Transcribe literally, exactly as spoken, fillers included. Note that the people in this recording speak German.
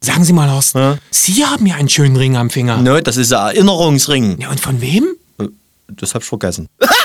Sagen Sie mal, Horst, Ja? Sie haben ja einen schönen Ring am Finger. Ne, das ist ein Erinnerungsring. Ja, und von wem? Das hab ich vergessen.